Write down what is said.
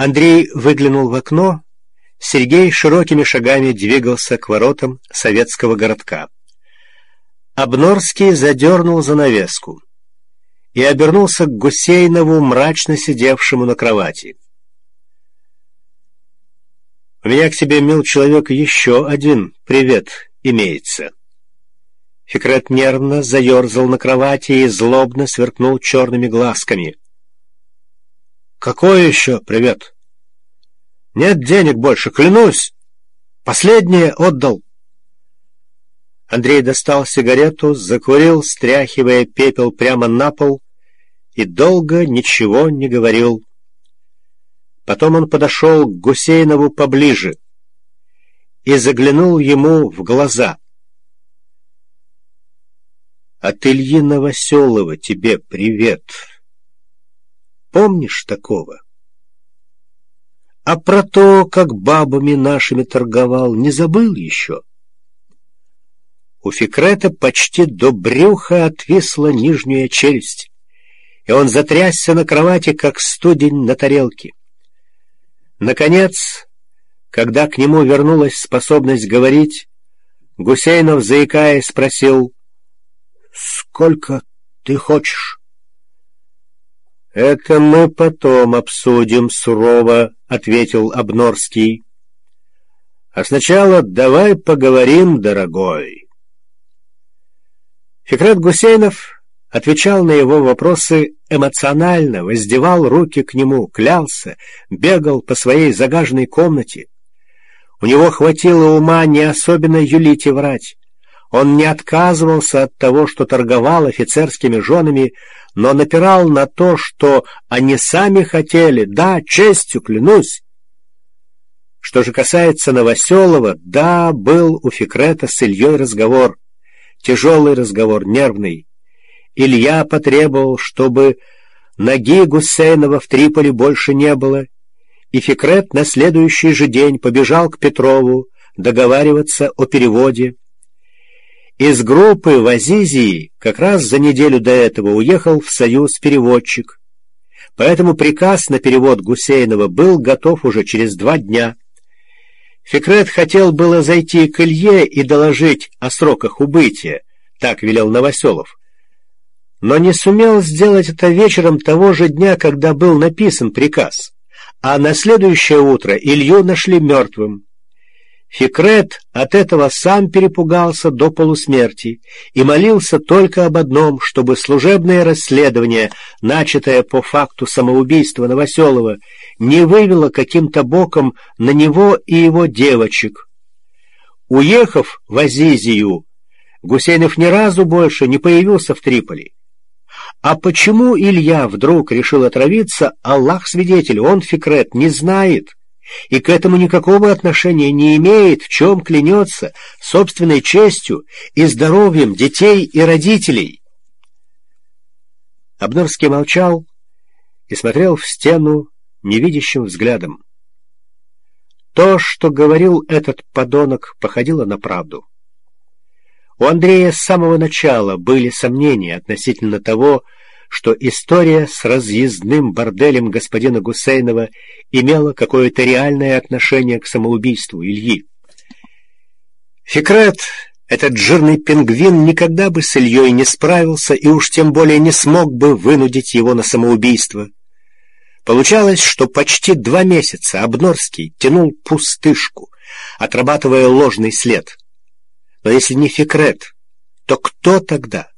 Андрей выглянул в окно. Сергей широкими шагами двигался к воротам советского городка. Обнорский задернул занавеску и обернулся к Гусейнову, мрачно сидевшему на кровати. «У меня к тебе, мил человек, еще один привет имеется». Фикрет нервно заерзал на кровати и злобно сверкнул черными глазками. «Какой еще привет? Нет денег больше, клянусь! Последнее отдал!» Андрей достал сигарету, закурил, стряхивая пепел прямо на пол, и долго ничего не говорил. Потом он подошел к Гусейнову поближе и заглянул ему в глаза. «От Ильи Новоселова тебе привет. Помнишь такого? А про то, как бабами нашими торговал, не забыл еще?» У Фикрета почти до брюха отвисла нижняя челюсть, и он затрясся на кровати, как студень на тарелке. Наконец, когда к нему вернулась способность говорить, Гусейнов, заикаясь, спросил: «Сколько ты хочешь?» «Это мы потом обсудим сурово», — ответил Обнорский. «А сначала давай поговорим, дорогой». Фикрет Гусейнов отвечал на его вопросы эмоционально, воздевал руки к нему, клялся, бегал по своей загаженной комнате. У него хватило ума не особенно юлить и врать. Он не отказывался от того, что торговал офицерскими женами, но напирал на то, что они сами хотели. Да, честью клянусь. Что же касается Новоселова, да, был у Фикрета с Ильей разговор. Тяжелый разговор, нервный. Илья потребовал, чтобы ноги Гусейнова в Триполи больше не было, и Фикрет на следующий же день побежал к Петрову договариваться о переводе. Из группы в Азизии как раз за неделю до этого уехал в Союз переводчик, поэтому приказ на перевод Гусейнова был готов уже через 2 дня. Фикрет хотел было зайти к Илье и доложить о сроках убытия, так велел Новоселов, но не сумел сделать это вечером того же дня, когда был написан приказ, а на следующее утро Илью нашли мертвым. Фикрет от этого сам перепугался до полусмерти и молился только об одном, чтобы служебное расследование, начатое по факту самоубийства Новоселова, не вывело каким-то боком на него и его девочек. Уехав в Азизию, Гусейнов ни разу больше не появился в Триполи. А почему Илья вдруг решил отравиться, Аллах свидетель, он, Фикрет, не знает и к этому никакого отношения не имеет, в чем клянется собственной честью и здоровьем детей и родителей. Обнорский молчал и смотрел в стену невидящим взглядом. То, что говорил этот подонок, походило на правду. У Андрея с самого начала были сомнения относительно того, что история с разъездным борделем господина Гусейнова имела какое-то реальное отношение к самоубийству Ильи. Фикрет, этот жирный пингвин, никогда бы с Ильей не справился и уж тем более не смог бы вынудить его на самоубийство. Получалось, что почти 2 месяца Обнорский тянул пустышку, отрабатывая ложный след. Но если не Фикрет, то кто тогда?